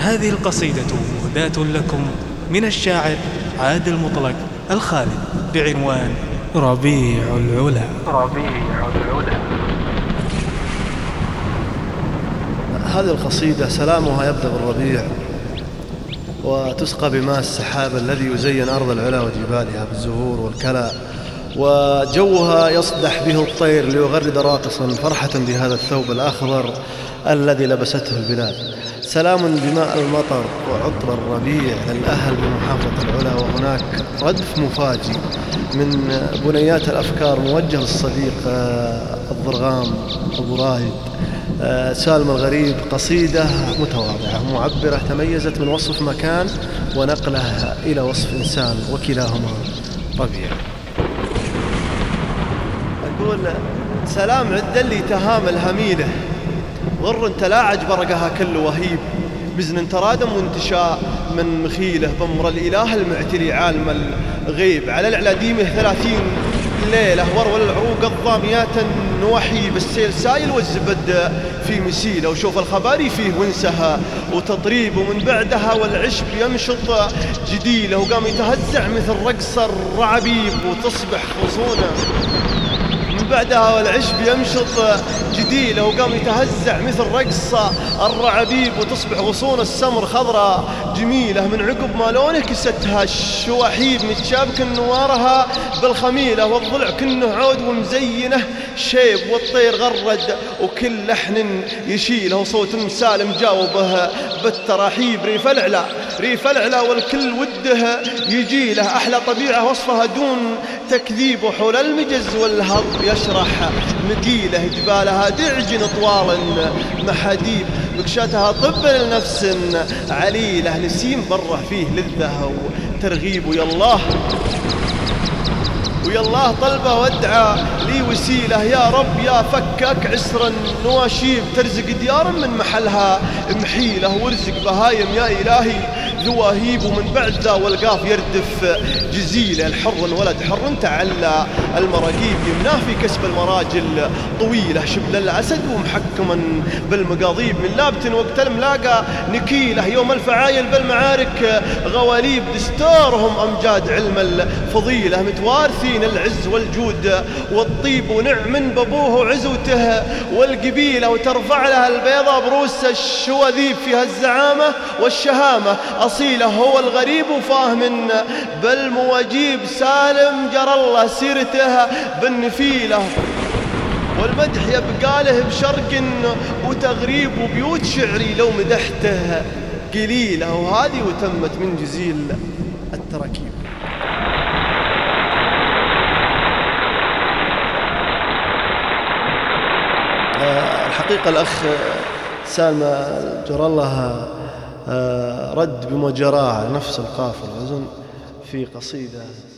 هذه القصيدة مهداة لكم من الشاعر عادل مطلق الخالد بعنوان ربيع العلا. هذه القصيدة سلامها يبدأ بالربيع، وتسقى بماء السحاب الذي يزين أرض العلا وجبالها بالزهور والكلى، وجوها يصدح به الطير ليغرد راقصا فرحة بهذا الثوب الأخضر الذي لبسته البلاد. سلام بماء المطر وعطر الربيع للأهل بمحافظة العلا. وهناك ردف مفاجئ من بنيات الأفكار موجه للصديق الضرغام أبو رايد سالم الغريب. قصيدة متواضعة معبرة تميزت من وصف مكان ونقله إلى وصف إنسان، وكلاهما ربيع. أقول سلام عد اللي تهام الهميلة، غر تلاعج برقها كل وهيب، بزن ترادم وانتشاء من مخيله، بمر الإله المعتلي عالم الغيب، على العلاديمه 30 ليلة ورول العروق الضاميات نوحي، بالسيل سايل والزبد في مسيله، وشوف الخباري فيه وانسها وتطريب، ومن بعدها والعشب يمشط جديله، وقام يتهزع مثل رقص الرعبيب وتصبح خصونه. من بعدها والعشب يمشط جديله، وقام يتهزع مثل رقص الرعبيب وتصبح غصون السمر خضراء جميلة، من عقب ما لونه كستها الشواحيب، متشابك نوارها بالخميلة، والضلع كنه عود ومزينه شيب، والطير غرد وكل لحن يشيله، وصوت مسالم جاوبه بالتراحيب. ريف العلا والكل وده يجيله، أحلى طبيعة وصفها دون تكذيب، وحول المجز والهض يشرح مقيله، جبالها دعج طوال محاديب، بكشتها طب لنفس عليله، نسيم بره فيه لذة وترغيب، ويالله طلبه وادعى لي وسيله، يا رب يا فكك عسر نواشيب، ترزق ديار من محلها محيله، وارزق بهايم يا إلهي ذواهيب، ومن بعد ذا والقاف يردف جزيله، الحر ولد حر تعلى المراقيب، يمناه في كسب المراجل طويله، شبل الأسد ومحكما بالمقاضيب، من لابت وقت الملاقى نكيله، يوم الفعايل بالمعارك غواليب، دستورهم أمجاد علم الفضيلة، متوارثين العز والجود والطيب، ونعم بابوه عزوته والقبيلة، وترفع لها البيضة بروس الشواذيب، فيها الزعامة والشهامة أصيله، هو الغريب وفاهم بالمواجيب، سالم جرى الله سيرته بالنفيلة، والمدح يبقى له بشرق وتغريب، وبيوت شعري لو مدحته قليلة، وهذه وتمت من جزيل التراكيب. الحقيقة الأخ سالم جرى الله رد بمجراها نفس القاف والوزن في قصيدة